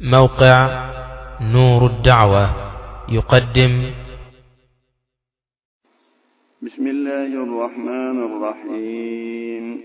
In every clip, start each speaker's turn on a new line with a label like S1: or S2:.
S1: موقع نور الدعوة يقدم.
S2: بسم الله الرحمن الرحيم.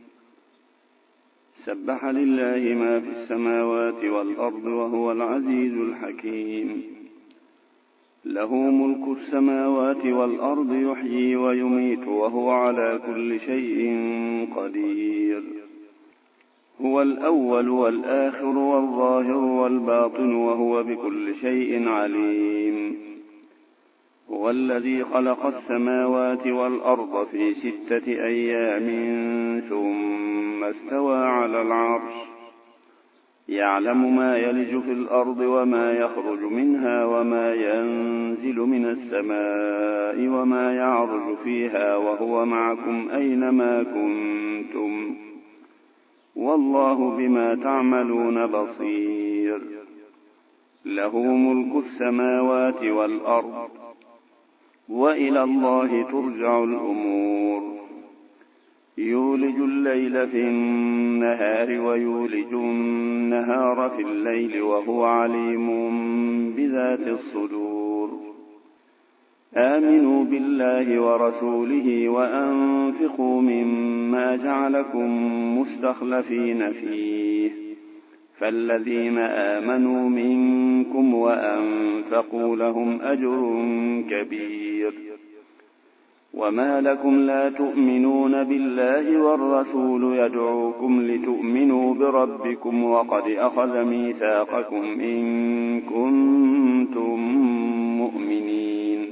S2: سبح لله ما في السماوات والأرض وهو العزيز الحكيم. له ملك السماوات والأرض يحيي ويميت وهو على كل شيء قدير. هو الأول والآخر والظاهر والباطن وهو بكل شيء عليم. هو الذي خلق السماوات والأرض في 6 أيام ثم استوى على العرش يعلم ما يلج في الأرض وما يخرج منها وما ينزل من السماء وما يعرج فيها وهو معكم أينما كنتم والله بما تعملون بصير. له ملك السماوات والأرض وإلى الله ترجع الأمور. يولج الليل في النهار ويولج النهار في الليل وهو عليم بذات الصدور. آمنوا بالله ورسوله وأنفقوا مما جعلكم مستخلفين فيه فالذين آمنوا منكم وأنفقوا لهم أجر كبير. وما لكم لا تؤمنون بالله والرسول يدعوكم لتؤمنوا بربكم وقد أخذ ميثاقكم إن كنتم مؤمنين.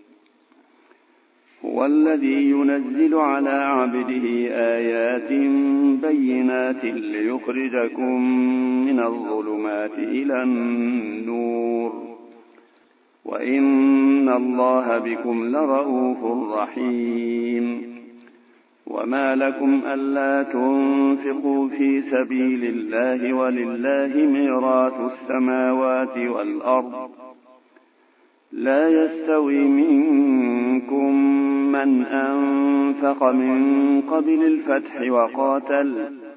S2: هو الذي ينزل على عبده آيات بينات ليخرجكم من الظلمات إلى النور وإن الله بكم لرءوف رحيم. وما لكم ألا تنفقوا في سبيل الله ولله ميراث السماوات والأرض لا يستوي منكم من أنفق من قبل الفتح وقاتل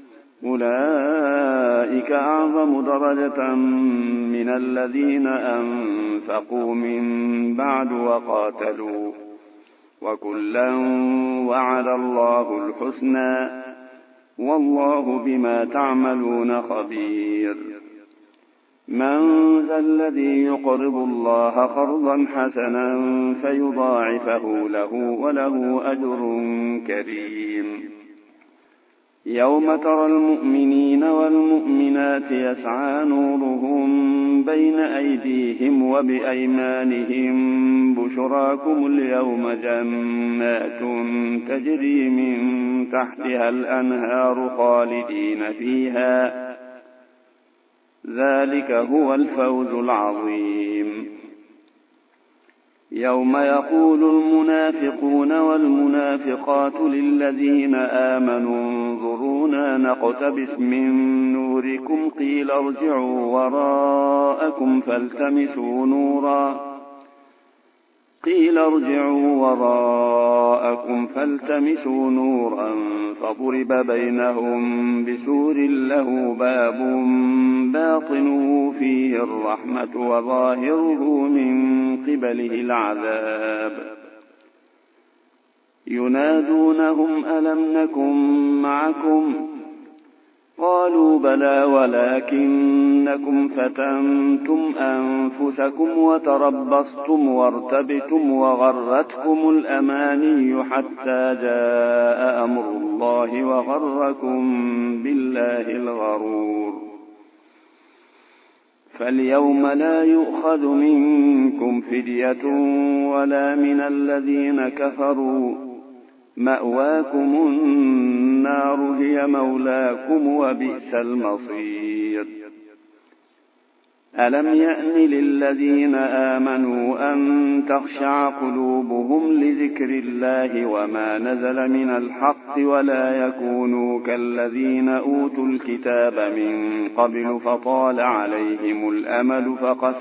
S2: أولئك أعظم درجة من الذين أنفقوا من بعد وقاتلوا وكلا وعد الله الحسنى والله بما تعملون خبير. من ذا الذي يقرض الله قرضا حسنا فيضاعفه له وله أجر كريم. يوم ترى المؤمنين والمؤمنات يسعى نورهم بين أيديهم وبأيمانهم بشراكم اليوم جنات تجري من تحتها الأنهار خالدين فيها ذلك هو الفوز العظيم. يوم يقول المنافقون والمنافقات للذين آمنوا انظرونا نقتبس من نوركم قيل ارجعوا وراءكم فالتمسوا نورا فضرب بينهم بسور له باب باطنه فيه الرحمة وظاهره من قبله العذاب. ينادونهم ألم نكن معكم قالوا بلى ولكنكم فتنتم أنفسكم وتربصتم وارتبتم وغرتكم الأماني حتى جاء أمر الله وغركم بالله الغرور. فاليوم لا يؤخذ منكم فدية ولا من الذين كفروا مأواكم النار هي مولاكم وبئس المصير. ألم يأن للذين آمنوا أن تخشع قلوبهم لذكر الله وما نزل من الحق ولا يكونوا كالذين أوتوا الكتاب من قبل فطال عليهم الأمل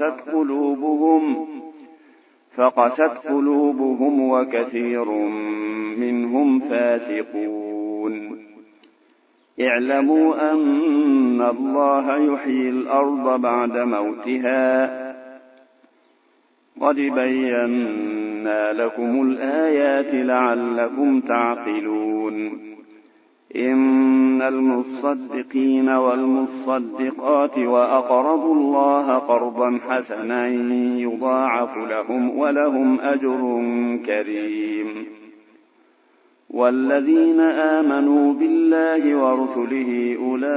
S2: فقست قلوبهم وكثير منهم فاسقون. اعلموا أن الله يحيي الأرض بعد موتها قد بينا لكم الآيات لعلكم تعقلون إن المصدقين والمصدقات وأقرضوا الله قرضا حسنا يضاعف لهم ولهم أجر كريم والذين آمنوا بالله ورسله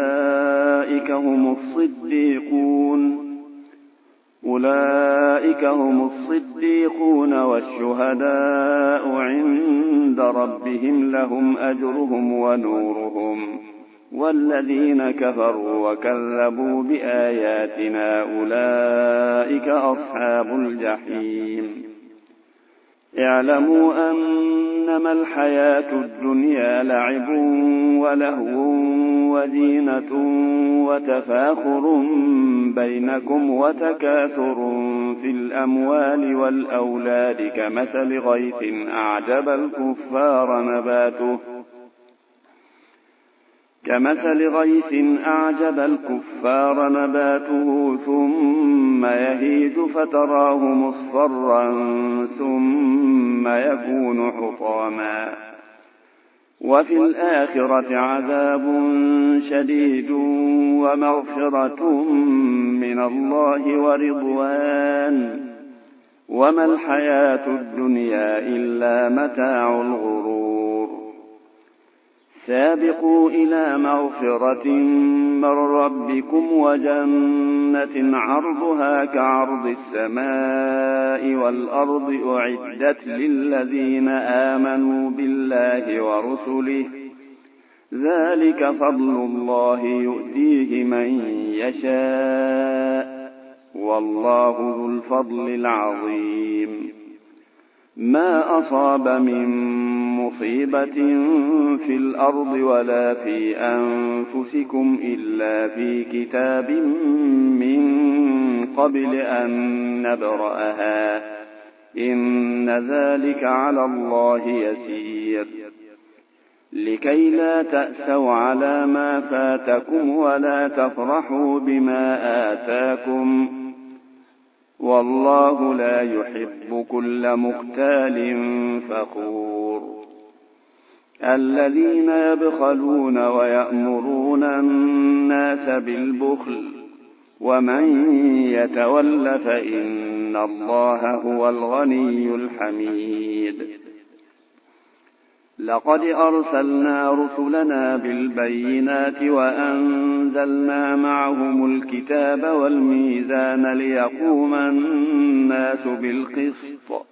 S2: أولئك هم الصديقون والشهداء عند ربهم لهم أجرهم ونورهم والذين كفروا وكذبوا بآياتنا أولئك أصحاب الجحيم اعلموا أنما الحياة الدنيا لعب ولهو وزينة وتفاخر بينكم وتكاثر في الأموال والأولاد كمثل غيث أعجب الكفار نباته ثم يهيج فتراه مصفرا ثم يكون حطاما وفي الآخرة عذاب شديد ومغفرة من الله ورضوان وما الحياة الدنيا إلا متاع الغرور سابقوا إلى مغفرة من ربكم وجنة عرضها كعرض السماء والأرض أعدت للذين آمنوا بالله ورسله ذلك فضل الله يؤتيه من يشاء والله ذو الفضل العظيم ما أصاب من مصيبة في الأرض ولا في أنفسكم إلا في كتاب من قبل أن نبرأها إن ذلك على الله يسير لكي لا تأسوا على ما فاتكم ولا تفرحوا بما آتاكم والله لا يحب كل مختال فخور الذين يبخلون ويأمرون الناس بالبخل ومن يتول فإن الله هو الغني الحميد لقد أرسلنا رسلنا بالبينات وأنزلنا معهم الكتاب والميزان ليقوم الناس بالقسط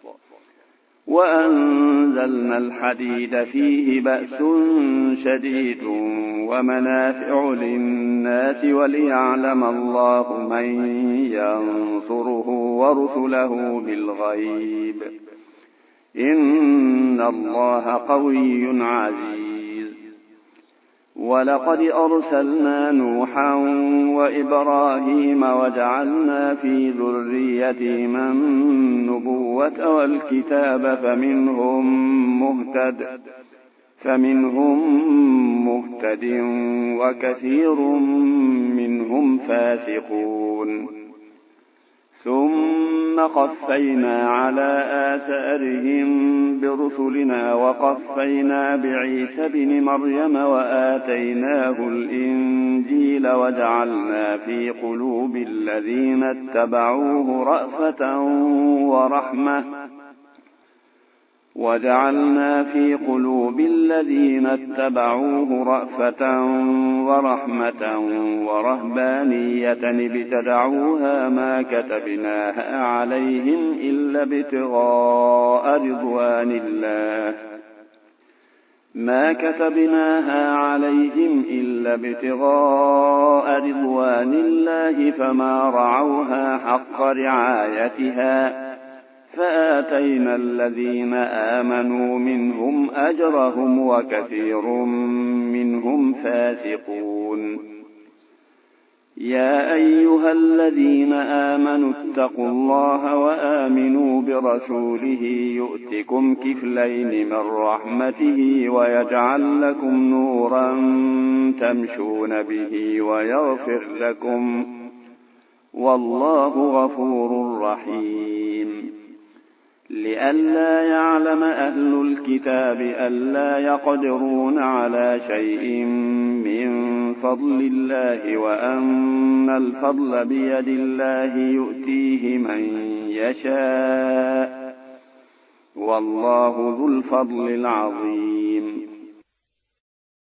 S2: وأنزلنا الحديد فيه بأس شديد ومنافع للناس وليعلم الله من ينصره ورسله بالغيب إن الله قوي عزيز ولقد أرسلنا نوحا وإبراهيم وجعلنا في ذريتهما النبوة والكتاب فمنهم مهتد وكثير منهم فاسقون ثم قفينا على آثارهم برسلنا وقفينا بعيسى ابن مريم وآتيناه الإنجيل وجعلنا في قلوب الذين اتبعوه رأفة ورحمة ورهبانية ابتدعوها ما كتبناها عليهم إلا ابتغاء رضوان الله فما رعوها حق رعايتها فآتينا الذين آمنوا منهم أجرهم وكثير منهم فاسقون يا أيها الذين آمنوا اتقوا الله وآمنوا برسوله يؤتكم كفلين من رحمته ويجعل لكم نورا تمشون به ويغفر لكم والله غفور رحيم لئلا يعلم أهل الكتاب ألا يقدرون على شيء من فضل الله وأن الفضل بيد الله يؤتيه من يشاء والله ذو الفضل العظيم